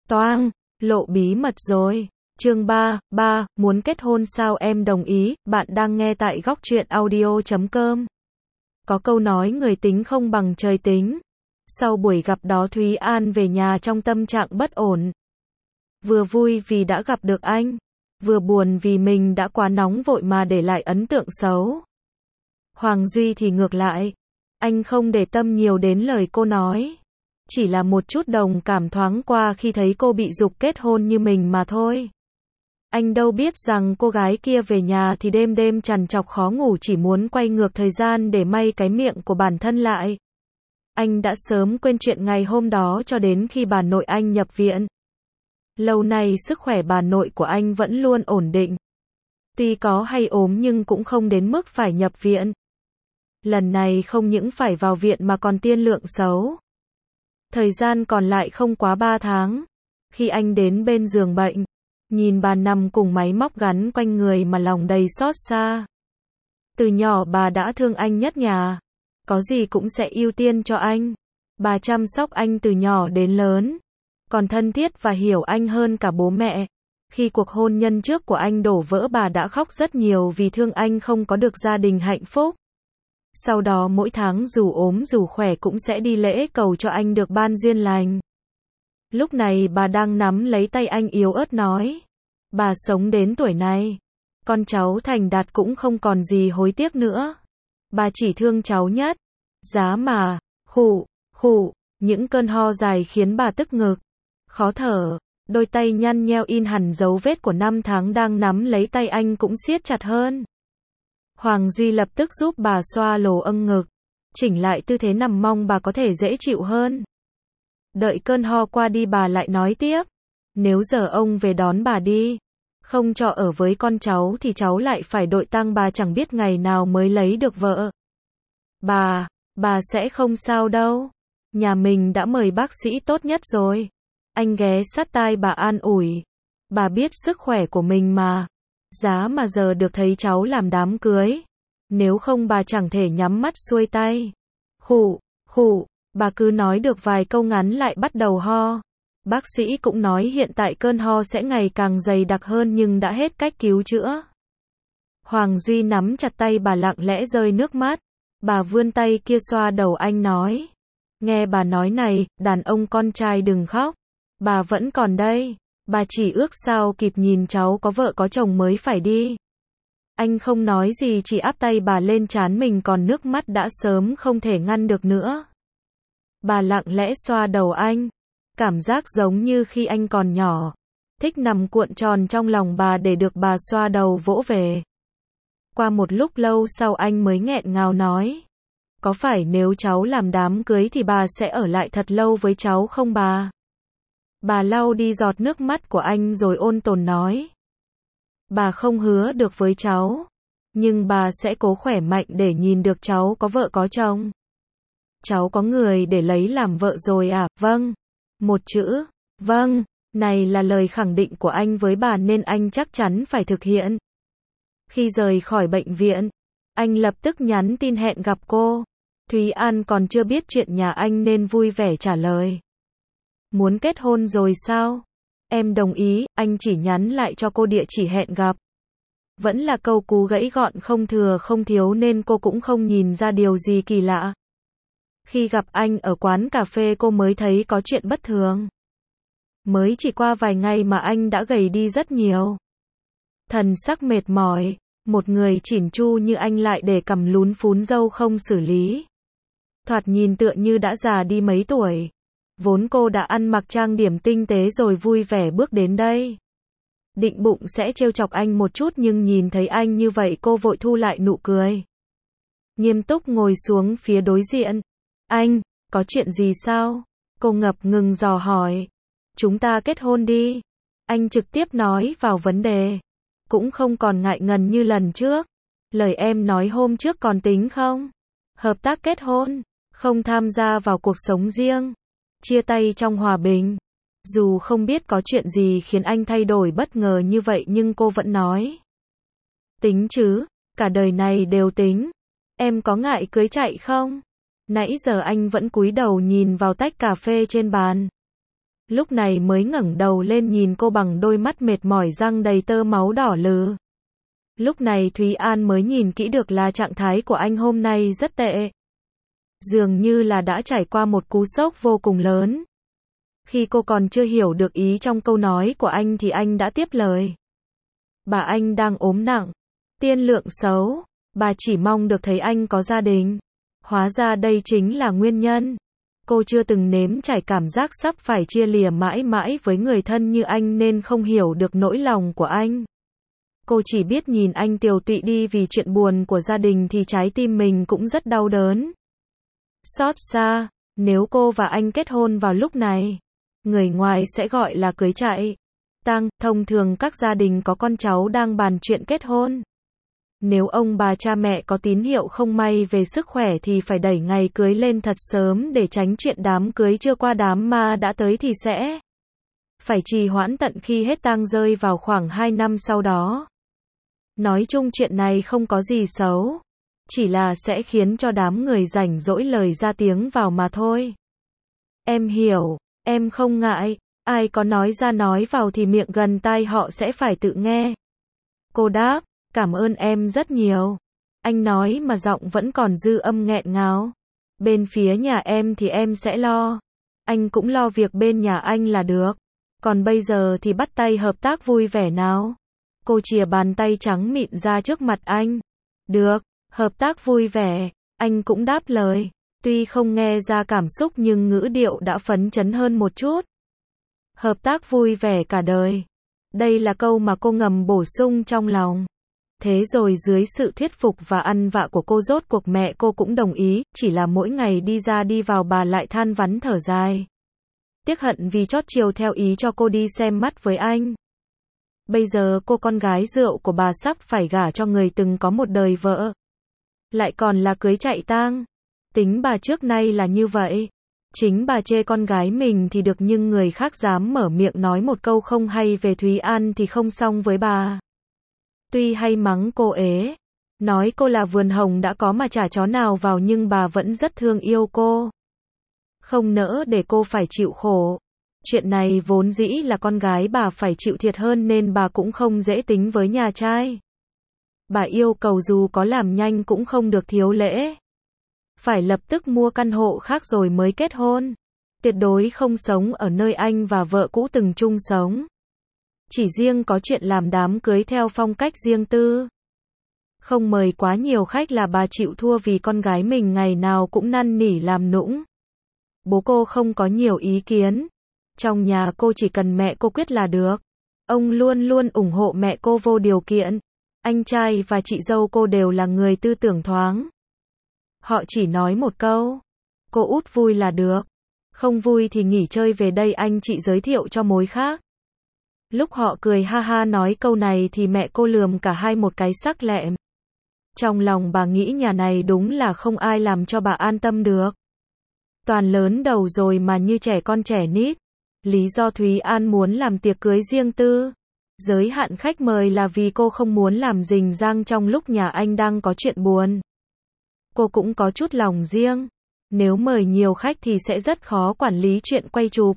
Toang, lộ bí mật rồi. Chương 3, muốn kết hôn sao em đồng ý, bạn đang nghe tại góc truyện audio.com. Có câu nói người tính không bằng trời tính. Sau buổi gặp đó Thúy An về nhà trong tâm trạng bất ổn. Vừa vui vì đã gặp được anh, vừa buồn vì mình đã quá nóng vội mà để lại ấn tượng xấu. Hoàng Duy thì ngược lại, anh không để tâm nhiều đến lời cô nói. Chỉ là một chút đồng cảm thoáng qua khi thấy cô bị giục kết hôn như mình mà thôi. Anh đâu biết rằng cô gái kia về nhà thì đêm đêm trằn trọc khó ngủ chỉ muốn quay ngược thời gian để may cái miệng của bản thân lại. Anh đã sớm quên chuyện ngày hôm đó cho đến khi bà nội anh nhập viện. Lâu nay sức khỏe bà nội của anh vẫn luôn ổn định. Tuy có hay ốm nhưng cũng không đến mức phải nhập viện. Lần này không những phải vào viện mà còn tiên lượng xấu. Thời gian còn lại không quá 3 tháng. Khi anh đến bên giường bệnh, nhìn bà nằm cùng máy móc gắn quanh người mà lòng đầy xót xa. Từ nhỏ bà đã thương anh nhất nhà. Có gì cũng sẽ ưu tiên cho anh. Bà chăm sóc anh từ nhỏ đến lớn. Còn thân thiết và hiểu anh hơn cả bố mẹ. Khi cuộc hôn nhân trước của anh đổ vỡ bà đã khóc rất nhiều vì thương anh không có được gia đình hạnh phúc. Sau đó mỗi tháng dù ốm dù khỏe cũng sẽ đi lễ cầu cho anh được ban duyên lành. Lúc này bà đang nắm lấy tay anh yếu ớt nói. Bà sống đến tuổi này. Con cháu thành đạt cũng không còn gì hối tiếc nữa. Bà chỉ thương cháu nhất. Giá mà, khụ, những cơn ho dài khiến bà tức ngực. Khó thở, đôi tay nhăn nheo in hẳn dấu vết của 5 tháng đang nắm lấy tay anh cũng siết chặt hơn. Hoàng Duy lập tức giúp bà xoa lồ âng ngực, chỉnh lại tư thế nằm mong bà có thể dễ chịu hơn. Đợi cơn ho qua đi bà lại nói tiếp. Nếu giờ ông về đón bà đi, không cho ở với con cháu thì cháu lại phải đội tang bà chẳng biết ngày nào mới lấy được vợ. Bà sẽ không sao đâu. Nhà mình đã mời bác sĩ tốt nhất rồi. Anh ghé sát tai bà an ủi. Bà biết sức khỏe của mình mà. Giá mà giờ được thấy cháu làm đám cưới. Nếu không bà chẳng thể nhắm mắt xuôi tay. Khụ, bà cứ nói được vài câu ngắn lại bắt đầu ho. Bác sĩ cũng nói hiện tại cơn ho sẽ ngày càng dày đặc hơn nhưng đã hết cách cứu chữa. Hoàng Duy nắm chặt tay bà lặng lẽ rơi nước mắt. Bà vươn tay kia xoa đầu anh nói. Nghe bà nói này, đàn ông con trai đừng khóc. Bà vẫn còn đây. Bà chỉ ước sao kịp nhìn cháu có vợ có chồng mới phải đi. Anh không nói gì chỉ áp tay bà lên trán mình còn nước mắt đã sớm không thể ngăn được nữa. Bà lặng lẽ xoa đầu anh. Cảm giác giống như khi anh còn nhỏ. Thích nằm cuộn tròn trong lòng bà để được bà xoa đầu vỗ về. Qua một lúc lâu sau anh mới nghẹn ngào nói. Có phải nếu cháu làm đám cưới thì bà sẽ ở lại thật lâu với cháu không bà? Bà lau đi giọt nước mắt của anh rồi ôn tồn nói. Bà không hứa được với cháu. Nhưng bà sẽ cố khỏe mạnh để nhìn được cháu có vợ có chồng. Cháu có người để lấy làm vợ rồi à? Vâng. Một chữ. Vâng. Này là lời khẳng định của anh với bà nên anh chắc chắn phải thực hiện. Khi rời khỏi bệnh viện, anh lập tức nhắn tin hẹn gặp cô. Thúy An còn chưa biết chuyện nhà anh nên vui vẻ trả lời. Muốn kết hôn rồi sao? Em đồng ý, anh chỉ nhắn lại cho cô địa chỉ hẹn gặp. Vẫn là câu cú gãy gọn không thừa không thiếu nên cô cũng không nhìn ra điều gì kỳ lạ. Khi gặp anh ở quán cà phê cô mới thấy có chuyện bất thường. Mới chỉ qua vài ngày mà anh đã gầy đi rất nhiều. Thần sắc mệt mỏi, một người chỉn chu như anh lại để cằm lún phún râu không xử lý. Thoạt nhìn tựa như đã già đi mấy tuổi. Vốn cô đã ăn mặc trang điểm tinh tế rồi vui vẻ bước đến đây. Định bụng sẽ trêu chọc anh một chút nhưng nhìn thấy anh như vậy cô vội thu lại nụ cười. Nghiêm túc ngồi xuống phía đối diện. Anh, có chuyện gì sao? Cô ngập ngừng dò hỏi. Chúng ta kết hôn đi. Anh trực tiếp nói vào vấn đề. Cũng không còn ngại ngần như lần trước. Lời em nói hôm trước còn tính không? Hợp tác kết hôn, không tham gia vào cuộc sống riêng. Chia tay trong hòa bình. Dù không biết có chuyện gì khiến anh thay đổi bất ngờ như vậy nhưng cô vẫn nói. Tính chứ, cả đời này đều tính. Em có ngại cưới chạy không? Nãy giờ anh vẫn cúi đầu nhìn vào tách cà phê trên bàn. Lúc này mới ngẩng đầu lên nhìn cô bằng đôi mắt mệt mỏi răng đầy tơ máu đỏ lừ. Lúc này Thúy An mới nhìn kỹ được là trạng thái của anh hôm nay rất tệ. Dường như là đã trải qua một cú sốc vô cùng lớn. Khi cô còn chưa hiểu được ý trong câu nói của anh thì anh đã tiếp lời. Bà anh đang ốm nặng, tiên lượng xấu, bà chỉ mong được thấy anh có gia đình. Hóa ra đây chính là nguyên nhân. Cô chưa từng nếm trải cảm giác sắp phải chia lìa mãi mãi với người thân như anh nên không hiểu được nỗi lòng của anh. Cô chỉ biết nhìn anh tiều tụy đi vì chuyện buồn của gia đình thì trái tim mình cũng rất đau đớn. Xót xa, nếu cô và anh kết hôn vào lúc này, người ngoài sẽ gọi là cưới chạy tang. Thông thường các gia đình có con cháu đang bàn chuyện kết hôn. Nếu ông bà cha mẹ có tín hiệu không may về sức khỏe thì phải đẩy ngày cưới lên thật sớm để tránh chuyện đám cưới chưa qua đám ma đã tới thì sẽ phải trì hoãn tận khi hết tang rơi vào khoảng 2 năm sau đó. Nói chung chuyện này không có gì xấu, chỉ là sẽ khiến cho đám người rảnh rỗi lời ra tiếng vào mà thôi. Em hiểu, em không ngại, ai có nói ra nói vào thì miệng gần tai họ sẽ phải tự nghe. Cô đáp, cảm ơn em rất nhiều. Anh nói mà giọng vẫn còn dư âm nghẹn ngào. Bên phía nhà em thì em sẽ lo. Anh cũng lo việc bên nhà anh là được. Còn bây giờ thì bắt tay hợp tác vui vẻ nào. Cô chìa bàn tay trắng mịn ra trước mặt anh. Được, hợp tác vui vẻ. Anh cũng đáp lời. Tuy không nghe ra cảm xúc nhưng ngữ điệu đã phấn chấn hơn một chút. Hợp tác vui vẻ cả đời. Đây là câu mà cô ngầm bổ sung trong lòng. Thế rồi dưới sự thuyết phục và ăn vạ của cô rốt cuộc mẹ cô cũng đồng ý, chỉ là mỗi ngày đi ra đi vào bà lại than vãn thở dài. Tiếc hận vì chót chiều theo ý cho cô đi xem mắt với anh. Bây giờ cô con gái rượu của bà sắp phải gả cho người từng có một đời vợ. Lại còn là cưới chạy tang. Tính bà trước nay là như vậy. Chính bà chê con gái mình thì được nhưng người khác dám mở miệng nói một câu không hay về Thúy An thì không xong với bà. Tuy hay mắng cô ế, nói cô là vườn hồng đã có mà chả chó nào vào nhưng bà vẫn rất thương yêu cô. Không nỡ để cô phải chịu khổ. Chuyện này vốn dĩ là con gái bà phải chịu thiệt hơn nên bà cũng không dễ tính với nhà trai. Bà yêu cầu dù có làm nhanh cũng không được thiếu lễ. Phải lập tức mua căn hộ khác rồi mới kết hôn. Tuyệt đối không sống ở nơi anh và vợ cũ từng chung sống. Chỉ riêng có chuyện làm đám cưới theo phong cách riêng tư. Không mời quá nhiều khách là bà chịu thua vì con gái mình ngày nào cũng năn nỉ làm nũng. Bố cô không có nhiều ý kiến. Trong nhà cô chỉ cần mẹ cô quyết là được. Ông luôn luôn ủng hộ mẹ cô vô điều kiện. Anh trai và chị dâu cô đều là người tư tưởng thoáng. Họ chỉ nói một câu. Cô út vui là được. Không vui thì nghỉ chơi về đây anh chị giới thiệu cho mối khác. Lúc họ cười ha ha nói câu này thì mẹ cô lườm cả hai một cái sắc lẹm. Trong lòng bà nghĩ nhà này đúng là không ai làm cho bà an tâm được. Toàn lớn đầu rồi mà như trẻ con trẻ nít. Lý do Thúy An muốn làm tiệc cưới riêng tư, giới hạn khách mời là vì cô không muốn làm rình rang trong lúc nhà anh đang có chuyện buồn. Cô cũng có chút lòng riêng. Nếu mời nhiều khách thì sẽ rất khó quản lý chuyện quay chụp.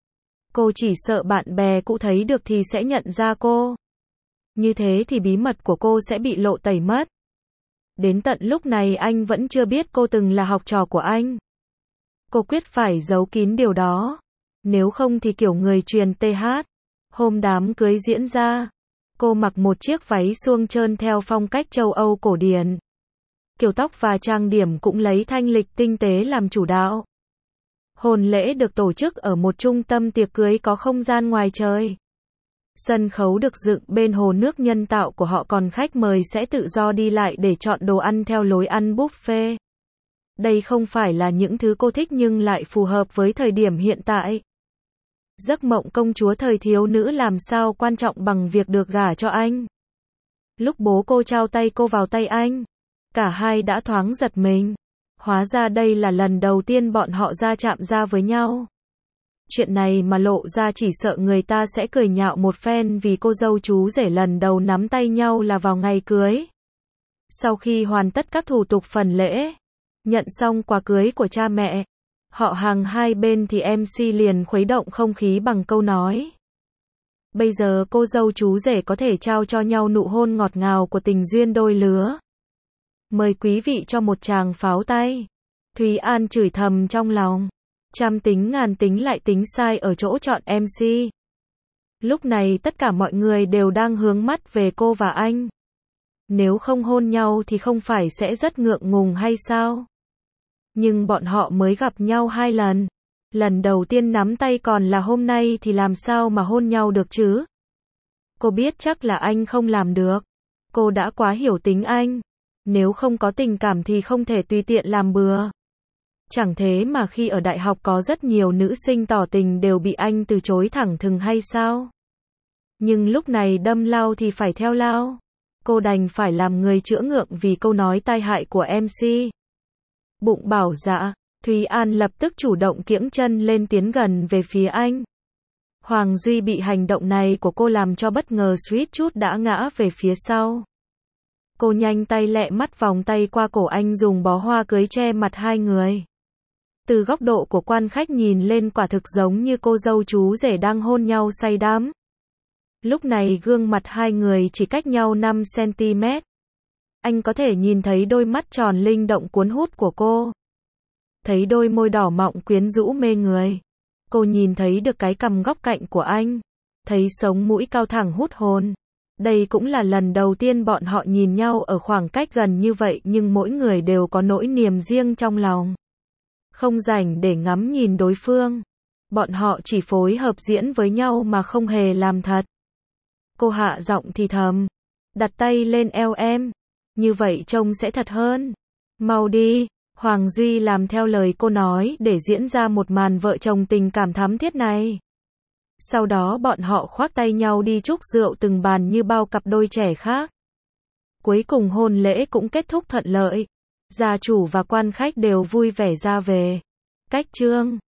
Cô chỉ sợ bạn bè cũ thấy được thì sẽ nhận ra cô. Như thế thì bí mật của cô sẽ bị lộ tẩy mất. Đến tận lúc này anh vẫn chưa biết cô từng là học trò của anh. Cô quyết phải giấu kín điều đó. Nếu không thì kiểu người truyền TH. Hôm đám cưới diễn ra, cô mặc một chiếc váy suông trơn theo phong cách châu Âu cổ điển. Kiểu tóc và trang điểm cũng lấy thanh lịch tinh tế làm chủ đạo. Hôn lễ được tổ chức ở một trung tâm tiệc cưới có không gian ngoài trời. Sân khấu được dựng bên hồ nước nhân tạo của họ còn khách mời sẽ tự do đi lại để chọn đồ ăn theo lối ăn buffet. Đây không phải là những thứ cô thích nhưng lại phù hợp với thời điểm hiện tại. Giấc mộng công chúa thời thiếu nữ làm sao quan trọng bằng việc được gả cho anh. Lúc bố cô trao tay cô vào tay anh, cả hai đã thoáng giật mình. Hóa ra đây là lần đầu tiên bọn họ ra chạm ra với nhau. Chuyện này mà lộ ra chỉ sợ người ta sẽ cười nhạo một phen vì cô dâu chú rể lần đầu nắm tay nhau là vào ngày cưới. Sau khi hoàn tất các thủ tục phần lễ, nhận xong quà cưới của cha mẹ, Họ hàng hai bên thì MC liền khuấy động không khí bằng câu nói. Bây giờ cô dâu chú rể có thể trao cho nhau nụ hôn ngọt ngào của tình duyên đôi lứa. Mời quý vị cho một tràng pháo tay. Thúy An chửi thầm trong lòng. Trăm tính ngàn tính lại tính sai ở chỗ chọn MC. Lúc này tất cả mọi người đều đang hướng mắt về cô và anh. Nếu không hôn nhau thì không phải sẽ rất ngượng ngùng hay sao? Nhưng bọn họ mới gặp nhau 2 lần. Lần đầu tiên nắm tay còn là hôm nay thì làm sao mà hôn nhau được chứ? Cô biết chắc là anh không làm được. Cô đã quá hiểu tính anh. Nếu không có tình cảm thì không thể tùy tiện làm bừa. Chẳng thế mà khi ở đại học có rất nhiều nữ sinh tỏ tình đều bị anh từ chối thẳng thừng hay sao? Nhưng lúc này đâm lao thì phải theo lao. Cô đành phải làm người chữa ngượng vì câu nói tai hại của MC. Bụng bảo dạ, Thúy An lập tức chủ động kiễng chân lên tiến gần về phía anh. Hoàng Duy bị hành động này của cô làm cho bất ngờ suýt chút đã ngã về phía sau. Cô nhanh tay lẹ mắt vòng tay qua cổ anh dùng bó hoa cưới che mặt hai người. Từ góc độ của quan khách nhìn lên quả thực giống như cô dâu chú rể đang hôn nhau say đắm. Lúc này gương mặt hai người chỉ cách nhau 5 cm. Anh có thể nhìn thấy đôi mắt tròn linh động cuốn hút của cô. Thấy đôi môi đỏ mọng quyến rũ mê người. Cô nhìn thấy được cái cằm góc cạnh của anh. Thấy sống mũi cao thẳng hút hồn. Đây cũng là lần đầu tiên bọn họ nhìn nhau ở khoảng cách gần như vậy nhưng mỗi người đều có nỗi niềm riêng trong lòng. Không rảnh để ngắm nhìn đối phương. Bọn họ chỉ phối hợp diễn với nhau mà không hề làm thật. Cô hạ giọng thì thầm. Đặt tay lên eo em. Như vậy trông sẽ thật hơn. Mau đi. Hoàng Duy làm theo lời cô nói để diễn ra một màn vợ chồng tình cảm thắm thiết này. Sau đó bọn họ khoác tay nhau đi chúc rượu từng bàn như bao cặp đôi trẻ khác. Cuối cùng hôn lễ cũng kết thúc thuận lợi. Gia chủ và quan khách đều vui vẻ ra về. Cách chương